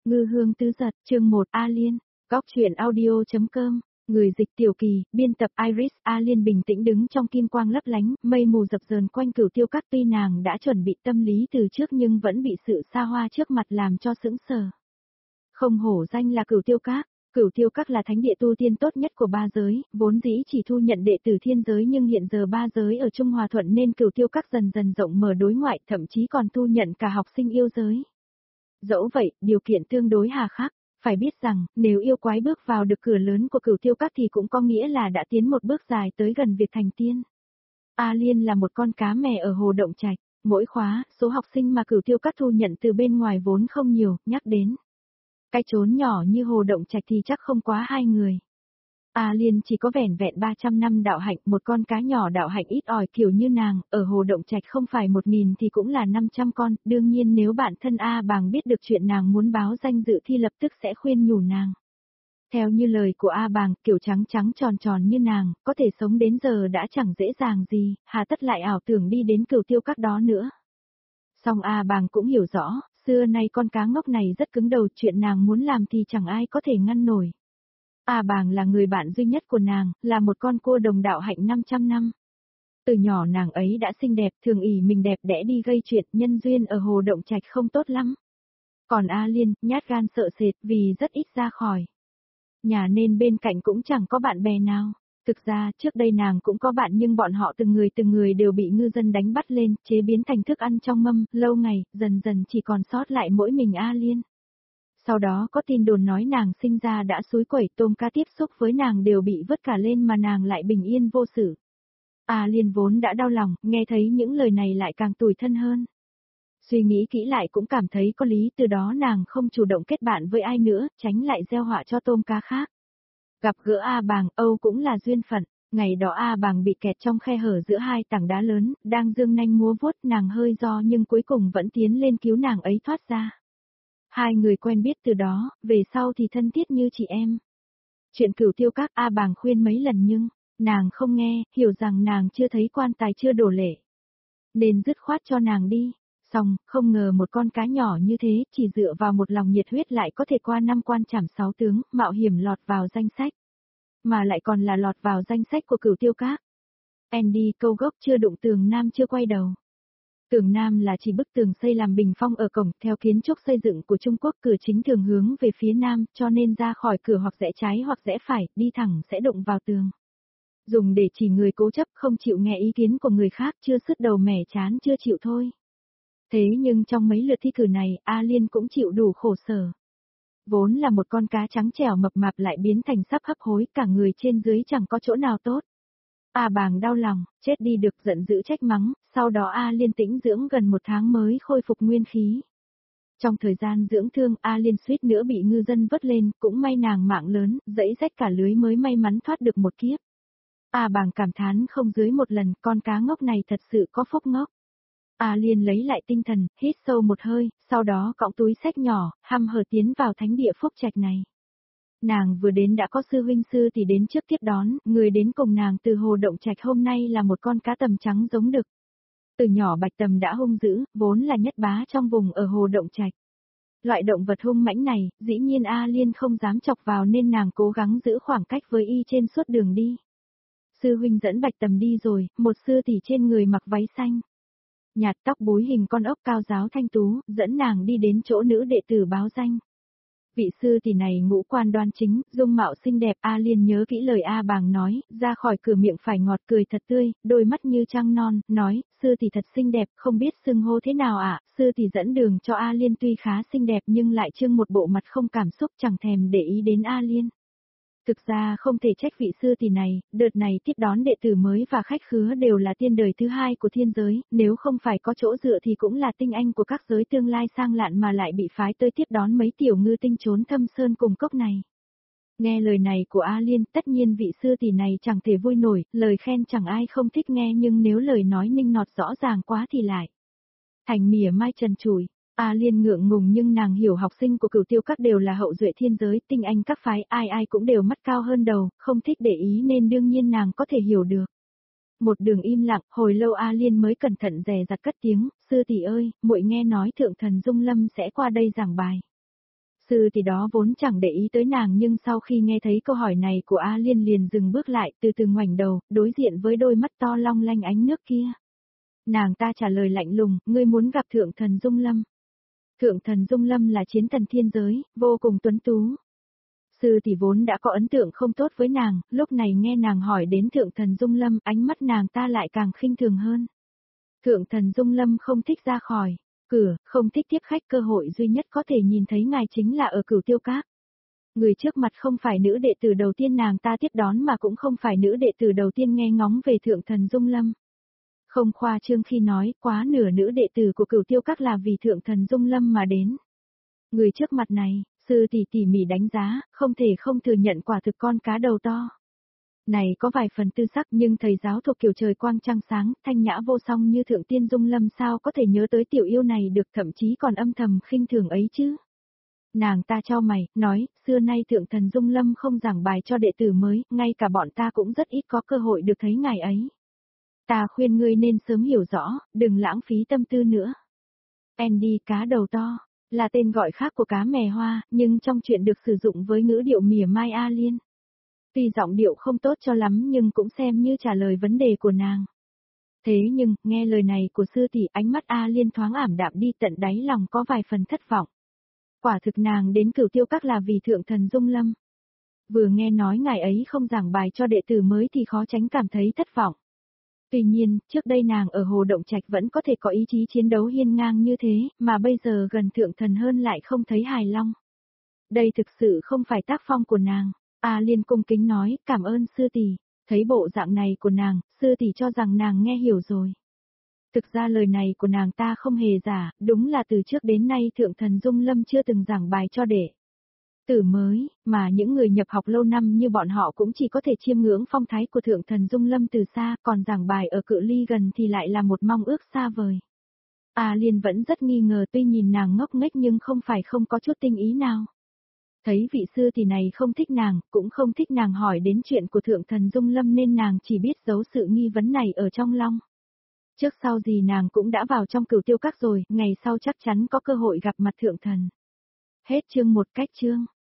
Ngư hương tứ giật, chương 1 A Liên, góc truyện audio.com, người dịch Tiểu Kỳ, biên tập Iris. A Liên bình tĩnh đứng trong kim quang lấp lánh, mây mù dập dờn quanh Cửu Tiêu Các, tuy nàng đã chuẩn bị tâm lý từ trước nhưng vẫn bị sự xa hoa trước mặt làm cho sững sờ. Không hổ danh là Cửu Tiêu Các. Cửu Tiêu Các là thánh địa tu tiên tốt nhất của ba giới, vốn dĩ chỉ thu nhận đệ tử thiên giới nhưng hiện giờ ba giới ở Trung Hòa Thuận nên Cửu Tiêu Các dần dần rộng mở đối ngoại, thậm chí còn thu nhận cả học sinh yêu giới. Dẫu vậy, điều kiện tương đối hà khắc, phải biết rằng, nếu yêu quái bước vào được cửa lớn của Cửu Tiêu Các thì cũng có nghĩa là đã tiến một bước dài tới gần việc thành tiên. A Liên là một con cá mè ở Hồ Động Trạch, mỗi khóa, số học sinh mà Cửu Tiêu Các thu nhận từ bên ngoài vốn không nhiều, nhắc đến cái chốn nhỏ như Hồ Động Trạch thì chắc không quá 2 người. A Liên chỉ có vẻn vẹn 300 năm đạo hạnh, một con cá nhỏ đạo hạnh ít ỏi kiểu như nàng, ở Hồ Động Trạch không phải 1000 thì cũng là 500 con, đương nhiên nếu bạn thân A Bàng biết được chuyện nàng muốn báo danh dự thì lập tức sẽ khuyên nhủ nàng. Theo như lời của A Bàng, kiểu trắng trắng tròn tròn như nàng, có thể sống đến giờ đã chẳng dễ dàng gì, hà tất lại ảo tưởng đi đến Cửu Tiêu Các đó nữa. Song A Bàng cũng hiểu rõ, xưa nay con cá ngốc này rất cứng đầu, chuyện nàng muốn làm thì chẳng ai có thể ngăn nổi. A Bàng là người bạn duy nhất của nàng, là một con cua đồng đạo hạnh 500 năm. Từ nhỏ nàng ấy đã xinh đẹp, thường ỷ mình đẹp đẽ đi gây chuyện, nhân duyên ở Hồ Động Trạch không tốt lắm. Còn A Liên, nhát gan sợ sệt vì rất ít ra khỏi nhà nên bên cạnh cũng chẳng có bạn bè nào. Thực ra, trước đây nàng cũng có bạn nhưng bọn họ từng người đều bị ngư dân đánh bắt lên, chế biến thành thức ăn trong mâm, lâu ngày, dần dần chỉ còn sót lại mỗi mình A Liên. Sau đó có tin đồn nói nàng sinh ra đã xúi quẩy, tôm cá tiếp xúc với nàng đều bị vứt cả lên mà nàng lại bình yên vô sự. A Liên vốn đã đau lòng, nghe thấy những lời này lại càng tủi thân hơn. Suy nghĩ kỹ lại cũng cảm thấy có lý, từ đó nàng không chủ động kết bạn với ai nữa, tránh lại gieo họa cho tôm cá khác. Gặp gỡ A Bàng, Âu cũng là duyên phận. Ngày đó A Bàng bị kẹt trong khe hở giữa hai tảng đá lớn, đang dương nanh múa vuốt, nàng hơi do nhưng cuối cùng vẫn tiến lên cứu nàng ấy thoát ra. Hai người quen biết từ đó, về sau thì thân thiết như chị em. Chuyện Cửu Tiêu Các A Bàng khuyên mấy lần nhưng, nàng không nghe, hiểu rằng nàng chưa thấy quan tài chưa đổ lệ. Nên dứt khoát cho nàng đi. Xong, không ngờ một con cá nhỏ như thế, chỉ dựa vào một lòng nhiệt huyết lại có thể qua 5 quan trảm 6 tướng, mạo hiểm lọt vào danh sách. Mà lại còn là lọt vào danh sách của Cửu Tiêu Các. Andy câu gốc chưa đụng tường Nam chưa quay đầu. Tường Nam là chỉ bức tường xây làm bình phong ở cổng, theo kiến trúc xây dựng của Trung Quốc cửa chính thường hướng về phía Nam, cho nên ra khỏi cửa hoặc rẽ trái hoặc rẽ phải, đi thẳng sẽ đụng vào tường. Dùng để chỉ người cố chấp không chịu nghe ý kiến của người khác, chưa sứt đầu mẻ chán chưa chịu thôi. Thế nhưng trong mấy lượt thi cử này, A Liên cũng chịu đủ khổ sở. Vốn là một con cá trắng trẻo mập mạp lại biến thành sắp hấp hối, cả người trên dưới chẳng có chỗ nào tốt. A Bàng đau lòng, chết đi được, giận dữ trách mắng, sau đó A Liên tĩnh dưỡng gần 1 tháng mới khôi phục nguyên khí. Trong thời gian dưỡng thương, A Liên suýt nữa bị ngư dân vớt lên, cũng may nàng mạng lớn, dẫy rách cả lưới mới may mắn thoát được một kiếp. A Bàng cảm thán không dưới một lần, con cá ngốc này thật sự có phúc ngốc. A Liên lấy lại tinh thần, hít sâu một hơi, sau đó cõng túi xách nhỏ, hăm hở tiến vào thánh địa Phúc Trạch này. Nàng vừa đến đã có sư huynh sư tỷ đến trước tiếp đón, người đến cùng nàng từ Hồ Động Trạch hôm nay là một con cá tầm trắng giống đực. Từ nhỏ bạch tầm đã hung dữ, vốn là nhất bá trong vùng ở Hồ Động Trạch. Loại động vật hung mãnh này, dĩ nhiên A Liên không dám chọc vào nên nàng cố gắng giữ khoảng cách với y trên suốt đường đi. Sư huynh dẫn bạch tầm đi rồi, một sư tỷ trên người mặc váy xanh. Nhạt tóc búi hình con ốc cao giáo thanh tú, dẫn nàng đi đến chỗ nữ đệ tử báo danh. Vị sư tỷ này ngũ quan đoan chính, dung mạo xinh đẹp, A Liên nhớ kỹ lời A Bàng nói, ra khỏi cửa miệng phải ngọt cười thật tươi, đôi mắt như trăng non, nói, sư tỷ thật xinh đẹp, không biết xưng hô thế nào ạ, sư tỷ dẫn đường cho A Liên tuy khá xinh đẹp nhưng lại trưng một bộ mặt không cảm xúc chẳng thèm để ý đến A Liên. Thực ra không thể trách vị sư tỷ này, đợt này tiếp đón đệ tử mới và khách khứa đều là tiên đời thứ hai của thiên giới, nếu không phải có chỗ dựa thì cũng là tinh anh của các giới tương lai sang lạn mà lại bị phái tới tiếp đón mấy tiểu ngư tinh trốn thâm sơn cùng cốc này. Nghe lời này của A Liên, tất nhiên vị sư tỷ này chẳng thể vui nổi, lời khen chẳng ai không thích nghe nhưng nếu lời nói ninh nọt rõ ràng quá thì lại thành mỉa mai trần trụi. A Liên ngượng ngùng nhưng nàng hiểu học sinh của Cửu Tiêu Các đều là hậu duệ thiên giới, tinh anh các phái ai ai cũng đều mắt cao hơn đầu, không thích để ý nên đương nhiên nàng có thể hiểu được. Một đường im lặng, hồi lâu A Liên mới cẩn thận dè dặt cất tiếng, sư tỷ ơi, muội nghe nói thượng thần Dung Lâm sẽ qua đây giảng bài. Sư tỷ đó vốn chẳng để ý tới nàng nhưng sau khi nghe thấy câu hỏi này của A Liên liền dừng bước lại, từ từ ngoảnh đầu, đối diện với đôi mắt to long lanh ánh nước kia. Nàng ta trả lời lạnh lùng, ngươi muốn gặp Thượng Thần Dung Lâm. Thượng Thần Dung Lâm là chiến thần thiên giới, vô cùng tuấn tú. Sư tỷ vốn đã có ấn tượng không tốt với nàng, lúc này nghe nàng hỏi đến Thượng Thần Dung Lâm, ánh mắt nàng ta lại càng khinh thường hơn. Thượng Thần Dung Lâm không thích ra khỏi cửa, không thích tiếp khách, cơ hội duy nhất có thể nhìn thấy ngài chính là ở Cửu Tiêu Các. Người trước mặt không phải nữ đệ tử đầu tiên nàng ta tiếp đón mà cũng không phải nữ đệ tử đầu tiên nghe ngóng về Thượng Thần Dung Lâm. Không khoa trương khi nói, quá nửa nữ đệ tử của Cửu Tiêu Các là vì Thượng Thần Dung Lâm mà đến. Người trước mặt này, sư tỷ tỉ mỉ đánh giá, không thể không thừa nhận quả thực con cá đầu to. Này có vài phần tư sắc nhưng thầy giáo thuộc kiểu trời quang trăng sáng, thanh nhã vô song như Thượng Tiên Dung Lâm sao có thể nhớ tới tiểu yêu này được, thậm chí còn âm thầm khinh thường ấy chứ. Nàng ta chau mày, nói, xưa nay Thượng Thần Dung Lâm không giảng bài cho đệ tử mới, ngay cả bọn ta cũng rất ít có cơ hội được thấy ngài ấy. Ta khuyên ngươi nên sớm hiểu rõ, đừng lãng phí tâm tư nữa. Andy cá đầu to, là tên gọi khác của cá mè hoa, nhưng trong chuyện được sử dụng với ngữ điệu mỉa mai A Liên. Tuy giọng điệu không tốt cho lắm nhưng cũng xem như trả lời vấn đề của nàng. Thế nhưng, nghe lời này của sư tỷ, ánh mắt A Liên thoáng ảm đạm đi, tận đáy lòng có vài phần thất vọng. Quả thực nàng đến Cửu Tiêu Các là vì Thượng Thần Dung Lâm. Vừa nghe nói ngài ấy không giảng bài cho đệ tử mới thì khó tránh cảm thấy thất vọng. Tuy nhiên, trước đây nàng ở Hồ Động Trạch vẫn có thể có ý chí chiến đấu hiên ngang như thế, mà bây giờ gần Thượng Thần hơn lại không thấy hài lòng. Đây thực sự không phải tác phong của nàng. A Liên cung kính nói, cảm ơn sư tỷ. Thấy bộ dạng này của nàng, sư tỷ cho rằng nàng nghe hiểu rồi. Thực ra lời này của nàng ta không hề giả, đúng là từ trước đến nay Thượng Thần Dung Lâm chưa từng giảng bài cho đệ tử mới, mà những người nhập học lâu năm như bọn họ cũng chỉ có thể chiêm ngưỡng phong thái của Thượng Thần Dung Lâm từ xa, còn giảng bài ở cự ly gần thì lại là một mong ước xa vời. A Liên vẫn rất nghi ngờ, tuy nhìn nàng ngốc nghếch nhưng không phải không có chút tinh ý nào. Thấy vị sư tỷ này không thích nàng, cũng không thích nàng hỏi đến chuyện của Thượng Thần Dung Lâm nên nàng chỉ biết giấu sự nghi vấn này ở trong lòng. Trước sau gì nàng cũng đã vào trong Cửu Tiêu Các rồi, ngày sau chắc chắn có cơ hội gặp mặt Thượng Thần. Hết chương 1 cách chương.